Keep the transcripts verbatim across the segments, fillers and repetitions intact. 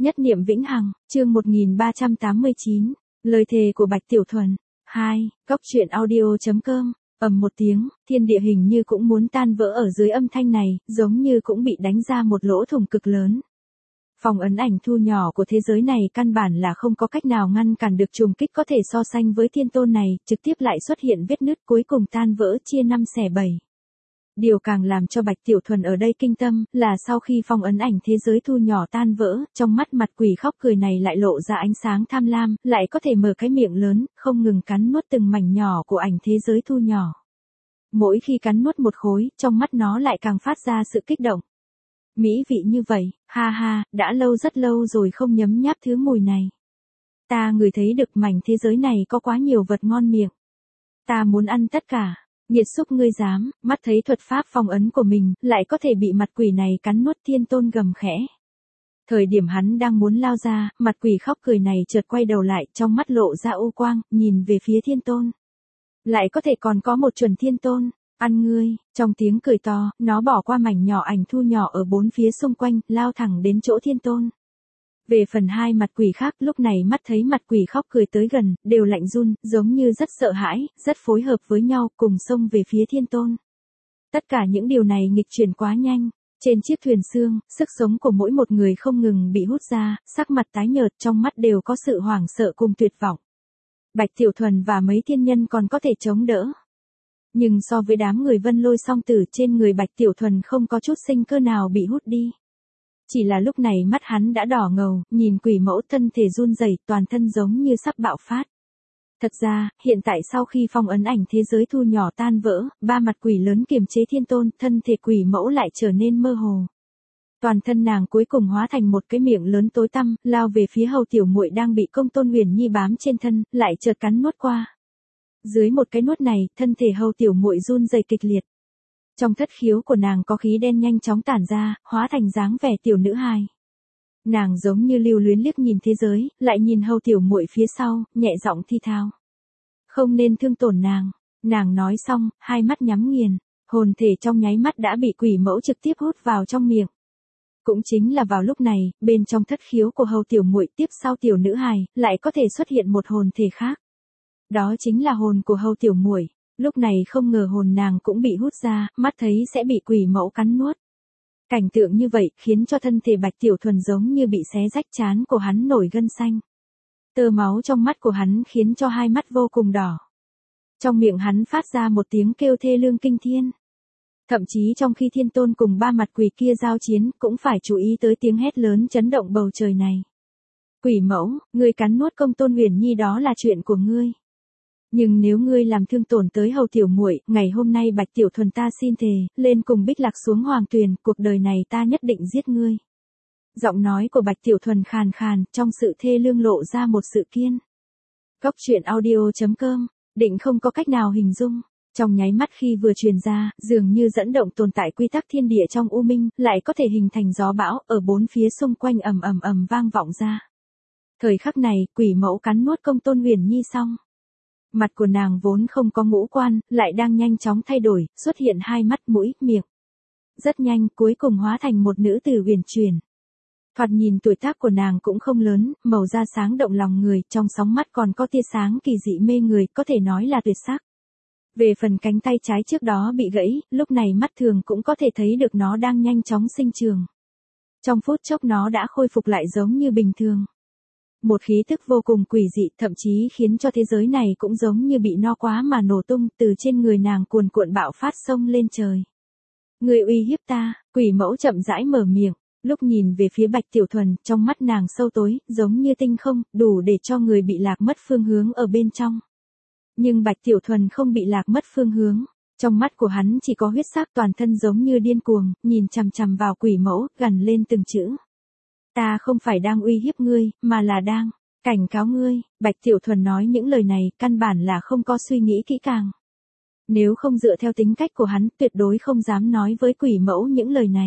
Nhất niệm vĩnh hằng, chương một nghìn ba trăm tám mươi chín, lời thề của Bạch Tiểu Thuần. hai. Cốc truyện audio.com. Ầm một tiếng, thiên địa hình như cũng muốn tan vỡ ở dưới âm thanh này, giống như cũng bị đánh ra một lỗ thủng cực lớn. Phong ấn ảnh thu nhỏ của thế giới này căn bản là không có cách nào ngăn cản được trùng kích có thể so sánh với thiên tôn này, trực tiếp lại xuất hiện vết nứt cuối cùng tan vỡ chia năm xẻ bảy. Điều càng làm cho Bạch Tiểu Thuần ở đây kinh tâm, là sau khi phong ấn ảnh thế giới thu nhỏ tan vỡ, trong mắt mặt quỷ khóc cười này lại lộ ra ánh sáng tham lam, lại có thể mở cái miệng lớn, không ngừng cắn nuốt từng mảnh nhỏ của ảnh thế giới thu nhỏ. Mỗi khi cắn nuốt một khối, trong mắt nó lại càng phát ra sự kích động. Mỹ vị như vậy, ha ha, đã lâu rất lâu rồi không nhấm nháp thứ mùi này. Ta ngửi thấy được mảnh thế giới này có quá nhiều vật ngon miệng. Ta muốn ăn tất cả. Nghiệt xúc ngươi dám, mắt thấy thuật pháp phong ấn của mình, lại có thể bị mặt quỷ này cắn nuốt, thiên tôn gầm khẽ. Thời điểm hắn đang muốn lao ra, mặt quỷ khóc cười này chợt quay đầu lại, trong mắt lộ ra u quang, nhìn về phía thiên tôn. Lại có thể còn có một chuẩn thiên tôn, ăn ngươi, trong tiếng cười to, nó bỏ qua mảnh nhỏ ảnh thu nhỏ ở bốn phía xung quanh, lao thẳng đến chỗ thiên tôn. Về phần hai mặt quỷ khác, lúc này mắt thấy mặt quỷ khóc cười tới gần, đều lạnh run, giống như rất sợ hãi, rất phối hợp với nhau, cùng xông về phía thiên tôn. Tất cả những điều này nghịch chuyển quá nhanh. Trên chiếc thuyền xương, sức sống của mỗi một người không ngừng bị hút ra, sắc mặt tái nhợt, trong mắt đều có sự hoảng sợ cùng tuyệt vọng. Bạch Tiểu Thuần và mấy thiên nhân còn có thể chống đỡ. Nhưng so với đám người Vân Lôi song tử, trên người Bạch Tiểu Thuần không có chút sinh cơ nào bị hút đi. Chỉ là lúc này mắt hắn đã đỏ ngầu, nhìn quỷ mẫu thân thể run rẩy, toàn thân giống như sắp bạo phát. Thật ra, hiện tại sau khi phong ấn ảnh thế giới thu nhỏ tan vỡ, ba mặt quỷ lớn kiềm chế thiên tôn, thân thể quỷ mẫu lại trở nên mơ hồ. Toàn thân nàng cuối cùng hóa thành một cái miệng lớn tối tăm, lao về phía Hầu Tiểu Muội đang bị Công Tôn Huyền Nhi bám trên thân, lại chợt cắn nuốt qua. Dưới một cái nuốt này, thân thể Hầu Tiểu Muội run rẩy kịch liệt. Trong thất khiếu của nàng có khí đen nhanh chóng tản ra, hóa thành dáng vẻ tiểu nữ hài. Nàng giống như lưu luyến liếc nhìn thế giới, lại nhìn Hầu Tiểu Muội phía sau, nhẹ giọng thi thao. Không nên thương tổn nàng. Nàng nói xong, hai mắt nhắm nghiền, hồn thể trong nháy mắt đã bị quỷ mẫu trực tiếp hút vào trong miệng. Cũng chính là vào lúc này, bên trong thất khiếu của Hầu Tiểu Muội tiếp sau tiểu nữ hài, lại có thể xuất hiện một hồn thể khác. Đó chính là hồn của Hầu Tiểu Muội. Lúc này không ngờ hồn nàng cũng bị hút ra, mắt thấy sẽ bị quỷ mẫu cắn nuốt. Cảnh tượng như vậy khiến cho thân thể Bạch Tiểu Thuần giống như bị xé rách, trán của hắn nổi gân xanh. Tơ máu trong mắt của hắn khiến cho hai mắt vô cùng đỏ. Trong miệng hắn phát ra một tiếng kêu thê lương kinh thiên. Thậm chí trong khi thiên tôn cùng ba mặt quỷ kia giao chiến, cũng phải chú ý tới tiếng hét lớn chấn động bầu trời này. Quỷ mẫu, ngươi cắn nuốt Công Tôn Huyền Nhi đó là chuyện của ngươi. Nhưng nếu ngươi làm thương tổn tới Hầu Tiểu Muội, ngày hôm nay Bạch Tiểu Thuần ta xin thề, lên cùng Bích Lạc xuống hoàng tuyền, cuộc đời này ta nhất định giết ngươi. Giọng nói của Bạch Tiểu Thuần khàn khàn, trong sự thê lương lộ ra một sự kiên. Cốc truyện audio.com, định không có cách nào hình dung. Trong nháy mắt khi vừa truyền ra, dường như dẫn động tồn tại quy tắc thiên địa trong u minh, lại có thể hình thành gió bão, ở bốn phía xung quanh ầm ầm ầm vang vọng ra. Thời khắc này, quỷ mẫu cắn nuốt Công Tôn Huyền Nhi xong. Mặt của nàng vốn không có ngũ quan, lại đang nhanh chóng thay đổi, xuất hiện hai mắt, mũi, miệng. Rất nhanh, cuối cùng hóa thành một nữ tử huyền chuyển. Thoạt nhìn tuổi tác của nàng cũng không lớn, màu da sáng động lòng người, trong sóng mắt còn có tia sáng kỳ dị mê người, có thể nói là tuyệt sắc. Về phần cánh tay trái trước đó bị gãy, lúc này mắt thường cũng có thể thấy được nó đang nhanh chóng sinh trường. Trong phút chốc nó đã khôi phục lại giống như bình thường. Một khí tức vô cùng quỷ dị, thậm chí khiến cho thế giới này cũng giống như bị no quá mà nổ tung, từ trên người nàng cuồn cuộn bạo phát xông lên trời. Người uy hiếp ta, quỷ mẫu chậm rãi mở miệng, lúc nhìn về phía Bạch Tiểu Thuần, trong mắt nàng sâu tối, giống như tinh không, đủ để cho người bị lạc mất phương hướng ở bên trong. Nhưng Bạch Tiểu Thuần không bị lạc mất phương hướng, trong mắt của hắn chỉ có huyết sắc, toàn thân giống như điên cuồng, nhìn chằm chằm vào quỷ mẫu, gằn lên từng chữ. Ta không phải đang uy hiếp ngươi, mà là đang cảnh cáo ngươi. Bạch Tiểu Thuần nói những lời này, căn bản là không có suy nghĩ kỹ càng. Nếu không dựa theo tính cách của hắn, tuyệt đối không dám nói với quỷ mẫu những lời này.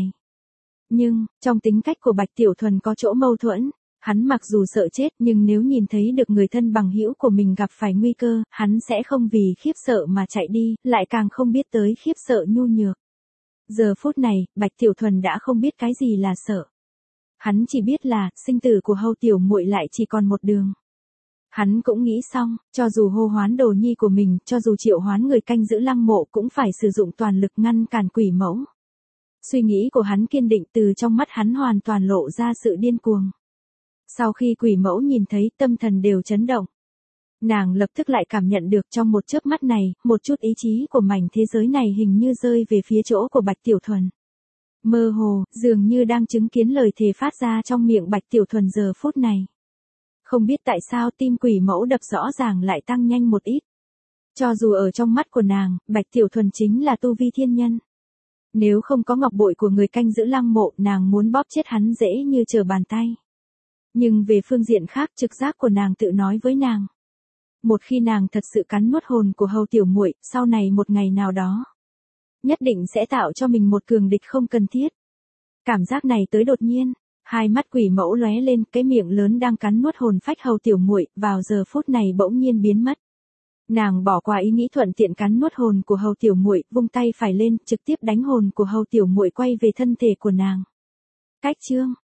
Nhưng, trong tính cách của Bạch Tiểu Thuần có chỗ mâu thuẫn. Hắn mặc dù sợ chết, nhưng nếu nhìn thấy được người thân bằng hữu của mình gặp phải nguy cơ, hắn sẽ không vì khiếp sợ mà chạy đi, lại càng không biết tới khiếp sợ nhu nhược. Giờ phút này, Bạch Tiểu Thuần đã không biết cái gì là sợ. Hắn chỉ biết là, sinh tử của Hầu tiểu muội lại chỉ còn một đường. Hắn cũng nghĩ xong, cho dù hô hoán đồ nhi của mình, cho dù triệu hoán người canh giữ lăng mộ cũng phải sử dụng toàn lực ngăn cản quỷ mẫu. Suy nghĩ của hắn kiên định, từ trong mắt hắn hoàn toàn lộ ra sự điên cuồng. Sau khi quỷ mẫu nhìn thấy, tâm thần đều chấn động. Nàng lập tức lại cảm nhận được trong một chớp mắt này, một chút ý chí của mảnh thế giới này hình như rơi về phía chỗ của Bạch Tiểu Thuần. Mơ hồ, dường như đang chứng kiến lời thề phát ra trong miệng Bạch Tiểu Thuần giờ phút này. Không biết tại sao tim quỷ mẫu đập rõ ràng lại tăng nhanh một ít. Cho dù ở trong mắt của nàng, Bạch Tiểu Thuần chính là tu vi thiên nhân. Nếu không có ngọc bội của người canh giữ lăng mộ, nàng muốn bóp chết hắn dễ như trở bàn tay. Nhưng về phương diện khác, trực giác của nàng tự nói với nàng. Một khi nàng thật sự cắn nuốt hồn của Hầu tiểu muội, sau này một ngày nào đó, nhất định sẽ tạo cho mình một cường địch không cần thiết. Cảm giác này tới đột nhiên, hai mắt quỷ mẫu lóe lên, cái miệng lớn đang cắn nuốt hồn phách Hầu tiểu muội, vào giờ phút này bỗng nhiên biến mất. Nàng bỏ qua ý nghĩ thuận tiện cắn nuốt hồn của Hầu tiểu muội, vung tay phải lên, trực tiếp đánh hồn của Hầu tiểu muội quay về thân thể của nàng. Cách chương